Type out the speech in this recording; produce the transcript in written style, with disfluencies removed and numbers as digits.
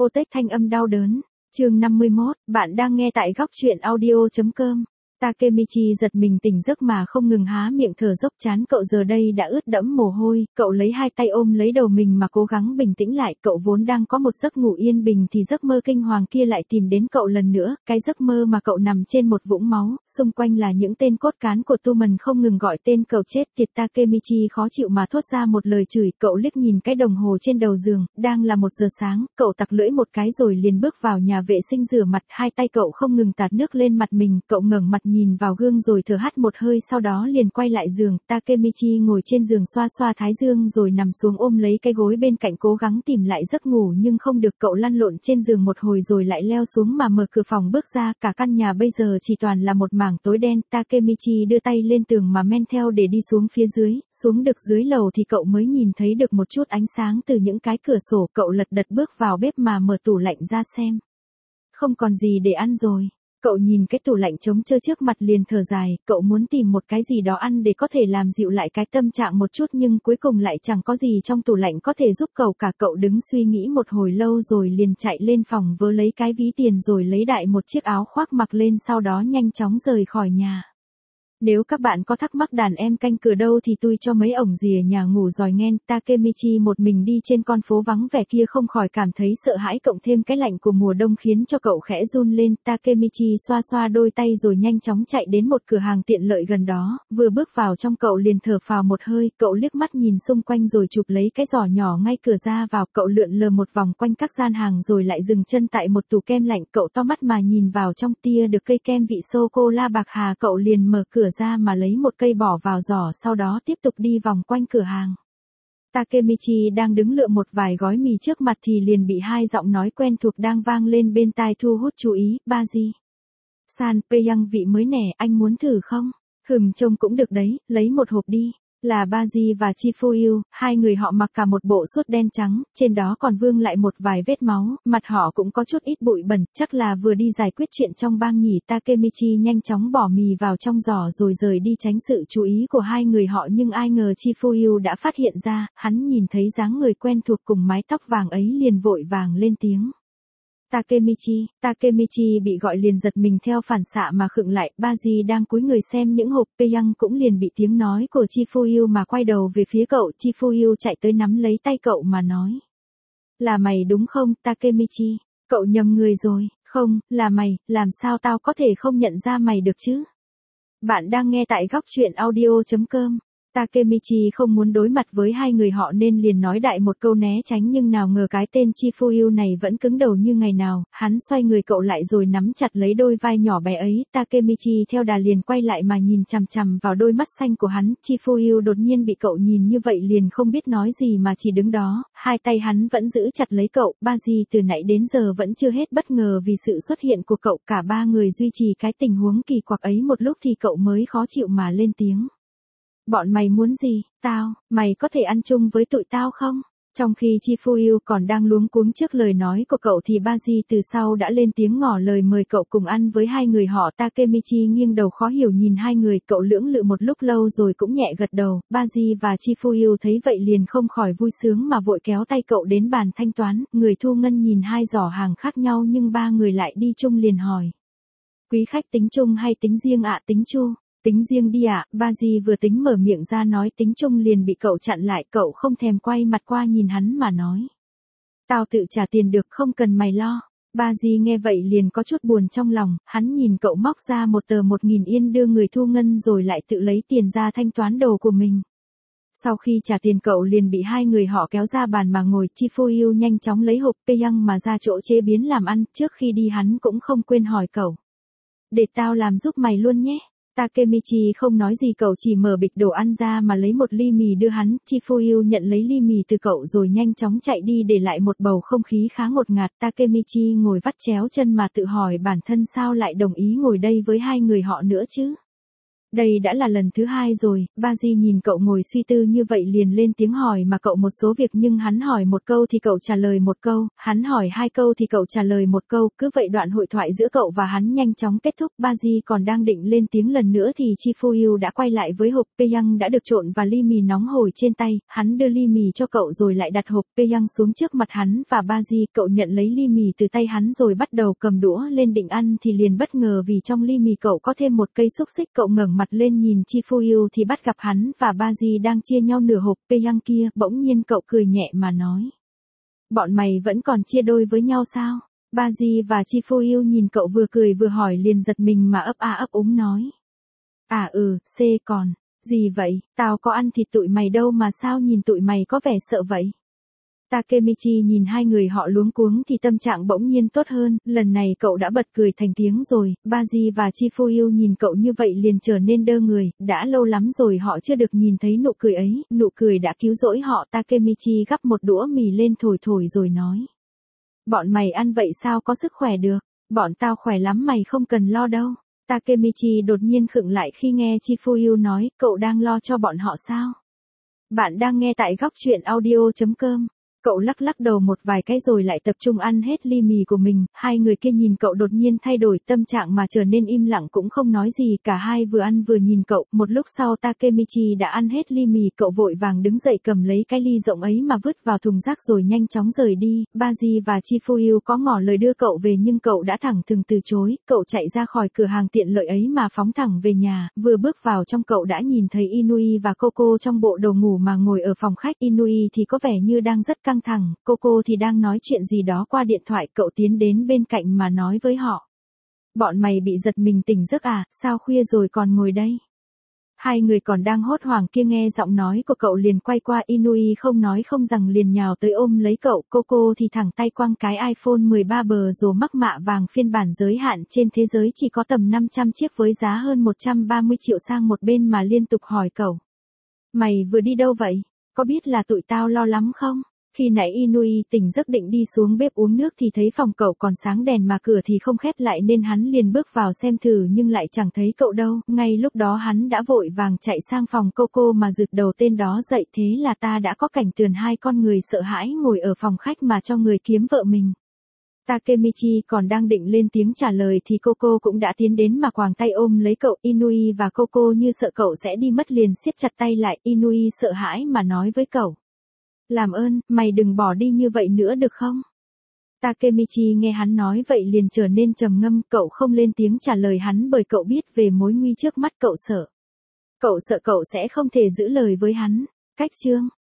Protect thanh âm đau đớn. Chương 51, bạn đang nghe tại góc truyện audio.com. Takemichi giật mình tỉnh giấc mà không ngừng há miệng thở dốc, chán cậu giờ đây đã ướt đẫm mồ hôi, cậu lấy hai tay ôm lấy đầu mình mà cố gắng bình tĩnh lại, cậu vốn đang có một giấc ngủ yên bình thì giấc mơ kinh hoàng kia lại tìm đến cậu lần nữa, cái giấc mơ mà cậu nằm trên một vũng máu, xung quanh là những tên cốt cán của Tumen không ngừng gọi tên cậu chết tiệt. Takemichi khó chịu mà thốt ra một lời chửi, cậu liếc nhìn cái đồng hồ trên đầu giường, đang là 1 giờ sáng, cậu tặc lưỡi một cái rồi liền bước vào nhà vệ sinh rửa mặt, hai tay cậu không ngừng tạt nước lên mặt mình, cậu ngẩng mặt nhìn vào gương rồi thở hắt một hơi, sau đó liền quay lại giường. Takemichi ngồi trên giường xoa xoa thái dương rồi nằm xuống ôm lấy cái gối bên cạnh cố gắng tìm lại giấc ngủ nhưng không được, cậu lăn lộn trên giường một hồi rồi lại leo xuống mà mở cửa phòng bước ra, cả căn nhà bây giờ chỉ toàn là một mảng tối đen. Takemichi đưa tay lên tường mà men theo để đi xuống phía dưới, xuống được dưới lầu thì cậu mới nhìn thấy được một chút ánh sáng từ những cái cửa sổ, cậu lật đật bước vào bếp mà mở tủ lạnh ra xem. Không còn gì để ăn rồi. Cậu nhìn cái tủ lạnh trống trơ trước mặt liền thở dài, cậu muốn tìm một cái gì đó ăn để có thể làm dịu lại cái tâm trạng một chút nhưng cuối cùng lại chẳng có gì trong tủ lạnh có thể giúp cậu cả. Cậu đứng suy nghĩ một hồi lâu rồi liền chạy lên phòng vớ lấy cái ví tiền rồi lấy đại một chiếc áo khoác mặc lên, sau đó nhanh chóng rời khỏi nhà. Nếu các bạn có thắc mắc đàn em canh cửa đâu thì tôi cho mấy ổng rìa nhà ngủ giỏi nghen. Takemichi một mình đi trên con phố vắng vẻ kia không khỏi cảm thấy sợ hãi, cộng thêm cái lạnh của mùa đông khiến cho cậu khẽ run lên. Takemichi xoa xoa đôi tay rồi nhanh chóng chạy đến một cửa hàng tiện lợi gần đó, vừa bước vào trong cậu liền thở phào một hơi, cậu liếc mắt nhìn xung quanh rồi chụp lấy cái giỏ nhỏ ngay cửa ra vào, cậu lượn lờ một vòng quanh các gian hàng rồi lại dừng chân tại một tủ kem lạnh, cậu to mắt mà nhìn vào trong tia được cây kem vị sô cô la bạc hà, cậu liền mở cửa ra mà lấy một cây bỏ vào giỏ, sau đó tiếp tục đi vòng quanh cửa hàng. Takemichi đang đứng lựa một vài gói mì trước mặt thì liền bị hai giọng nói quen thuộc đang vang lên bên tai thu hút chú ý. Baji san, peyang vị mới nè, anh muốn thử không? Trông cũng được đấy, lấy một hộp đi. Là Baji và Chifuyu, hai người họ mặc cả một bộ sút đen trắng, trên đó còn vương lại một vài vết máu, mặt họ cũng có chút ít bụi bẩn, chắc là vừa đi giải quyết chuyện trong bang nhỉ. Takemichi nhanh chóng bỏ mì vào trong giỏ rồi rời đi tránh sự chú ý của hai người họ, nhưng ai ngờ Chifuyu đã phát hiện ra, hắn nhìn thấy dáng người quen thuộc cùng mái tóc vàng ấy liền vội vàng lên tiếng. Takemichi bị gọi liền giật mình theo phản xạ mà khựng lại. Baji đang cúi người xem những hộp, Peyang cũng liền bị tiếng nói của Chifuyu mà quay đầu về phía cậu. Chifuyu chạy tới nắm lấy tay cậu mà nói. Là mày đúng không, Takemichi? Cậu nhầm người rồi, không, là mày, làm sao tao có thể không nhận ra mày được chứ? Bạn đang nghe tại góc truyện audio.com. Takemichi không muốn đối mặt với hai người họ nên liền nói đại một câu né tránh, nhưng nào ngờ cái tên Chifuyu này vẫn cứng đầu như ngày nào, hắn xoay người cậu lại rồi nắm chặt lấy đôi vai nhỏ bé ấy. Takemichi theo đà liền quay lại mà nhìn chằm chằm vào đôi mắt xanh của hắn. Chifuyu đột nhiên bị cậu nhìn như vậy liền không biết nói gì mà chỉ đứng đó, hai tay hắn vẫn giữ chặt lấy cậu. Baji từ nãy đến giờ vẫn chưa hết bất ngờ vì sự xuất hiện của cậu, cả ba người duy trì cái tình huống kỳ quặc ấy một lúc thì cậu mới khó chịu mà lên tiếng. Bọn mày muốn gì? Mày có thể ăn chung với tụi tao không? Trong khi Chifuyu còn đang luống cuống trước lời nói của cậu thì Baji từ sau đã lên tiếng ngỏ lời mời cậu cùng ăn với hai người họ. Takemichi nghiêng đầu khó hiểu nhìn hai người, cậu lưỡng lự một lúc lâu rồi cũng nhẹ gật đầu. Baji và Chifuyu thấy vậy liền không khỏi vui sướng mà vội kéo tay cậu đến bàn thanh toán. Người thu ngân nhìn hai giỏ hàng khác nhau nhưng ba người lại đi chung liền hỏi. Quý khách tính chung hay tính riêng ạ? Tính chung. Tính riêng đi ạ. Baji vừa tính mở miệng ra nói tính chung liền bị cậu chặn lại, cậu không thèm quay mặt qua nhìn hắn mà nói. Tao tự trả tiền được, không cần mày lo. Baji nghe vậy liền có chút buồn trong lòng, hắn nhìn cậu móc ra một tờ 1.000 yên đưa người thu ngân rồi lại tự lấy tiền ra thanh toán đồ của mình. Sau khi trả tiền cậu liền bị hai người họ kéo ra bàn mà ngồi. Chifuyu nhanh chóng lấy hộp Peyang mà ra chỗ chế biến làm ăn, trước khi đi hắn cũng không quên hỏi cậu. Để tao làm giúp mày luôn nhé. Takemichi không nói gì, cậu chỉ mở bịch đồ ăn ra mà lấy một ly mì đưa hắn. Chifuyu nhận lấy ly mì từ cậu rồi nhanh chóng chạy đi để lại một bầu không khí khá ngột ngạt. Takemichi ngồi vắt chéo chân mà tự hỏi bản thân sao lại đồng ý ngồi đây với hai người họ nữa chứ. Đây đã là lần thứ hai rồi, Baji nhìn cậu ngồi suy tư như vậy liền lên tiếng hỏi mà cậu một số việc, nhưng hắn hỏi một câu thì cậu trả lời một câu, hắn hỏi hai câu thì cậu trả lời một câu, cứ vậy đoạn hội thoại giữa cậu và hắn nhanh chóng kết thúc. Baji còn đang định lên tiếng lần nữa thì Chi Fu đã quay lại với hộp Peyang đã được trộn và ly mì nóng hổi trên tay, hắn đưa ly mì cho cậu rồi lại đặt hộp Peyang xuống trước mặt hắn và Baji. Cậu nhận lấy ly mì từ tay hắn rồi bắt đầu cầm đũa lên định ăn thì liền bất ngờ vì trong ly mì cậu có thêm một cây xúc xích. Cậu ngẩng mặt lên nhìn Chi Fu thì bắt gặp hắn và Baji đang chia nhau nửa hộp Peyang kia, bỗng nhiên cậu cười nhẹ mà nói. Bọn mày vẫn còn chia đôi với nhau sao? Baji và Chi Fu nhìn cậu vừa cười vừa hỏi liền giật mình mà ấp úng nói. Còn. Gì vậy, tao có ăn thịt tụi mày đâu mà sao nhìn tụi mày có vẻ sợ vậy? Takemichi nhìn hai người họ luống cuống thì tâm trạng bỗng nhiên tốt hơn, lần này cậu đã bật cười thành tiếng rồi. Baji và Chi Fu nhìn cậu như vậy liền trở nên đơ người, đã lâu lắm rồi họ chưa được nhìn thấy nụ cười ấy, nụ cười đã cứu rỗi họ. Takemichi gắp một đũa mì lên thổi rồi nói. Bọn mày ăn vậy sao có sức khỏe được, bọn tao khỏe lắm mày không cần lo đâu. Takemichi đột nhiên khựng lại khi nghe Chi Fu nói, cậu đang lo cho bọn họ sao? Bạn đang nghe tại góc truyện audio.com. Cậu lắc đầu một vài cái rồi lại tập trung ăn hết ly mì của mình, hai người kia nhìn cậu đột nhiên thay đổi tâm trạng mà trở nên im lặng cũng không nói gì, cả hai vừa ăn vừa nhìn cậu. Một lúc sau Takemichi đã ăn hết ly mì, cậu vội vàng đứng dậy cầm lấy cái ly rộng ấy mà vứt vào thùng rác rồi nhanh chóng rời đi. Baji và Chi Fu có ngỏ lời đưa cậu về nhưng cậu đã thẳng thừng từ chối, cậu chạy ra khỏi cửa hàng tiện lợi ấy mà phóng thẳng về nhà, vừa bước vào trong cậu đã nhìn thấy Inui và Coco trong bộ đồ ngủ mà ngồi ở phòng khách. Inui thì có vẻ như đang rất căng thẳng, Coco thì đang nói chuyện gì đó qua điện thoại. Cậu tiến đến bên cạnh mà nói với họ. Bọn mày bị giật mình tỉnh giấc à, sao khuya rồi còn ngồi đây? Hai người còn đang hốt hoảng kia nghe giọng nói của cậu liền quay qua. Inui không nói không rằng liền nhào tới ôm lấy cậu. Coco thì thẳng tay quăng cái iPhone 13 Pro Max mạ vàng phiên bản giới hạn trên thế giới chỉ có tầm 500 chiếc với giá hơn 130 triệu sang một bên mà liên tục hỏi cậu. Mày vừa đi đâu vậy? Có biết là tụi tao lo lắm không? Khi nãy Inui tỉnh giấc định đi xuống bếp uống nước thì thấy phòng cậu còn sáng đèn mà cửa thì không khép lại nên hắn liền bước vào xem thử nhưng lại chẳng thấy cậu đâu. Ngay lúc đó hắn đã vội vàng chạy sang phòng Coco mà giựt đầu tên đó dậy. Thế là ta đã có cảnh tượng hai con người sợ hãi ngồi ở phòng khách mà cho người kiếm vợ mình. Takemichi còn đang định lên tiếng trả lời thì Coco cũng đã tiến đến mà quàng tay ôm lấy cậu. Inui và Coco như sợ cậu sẽ đi mất liền siết chặt tay lại. Inui sợ hãi mà nói với cậu. Làm ơn, mày đừng bỏ đi như vậy nữa được không? Takemichi nghe hắn nói vậy liền trở nên trầm ngâm, cậu không lên tiếng trả lời hắn bởi cậu biết về mối nguy trước mắt. Cậu sợ. Cậu sợ cậu sẽ không thể giữ lời với hắn. Cách chương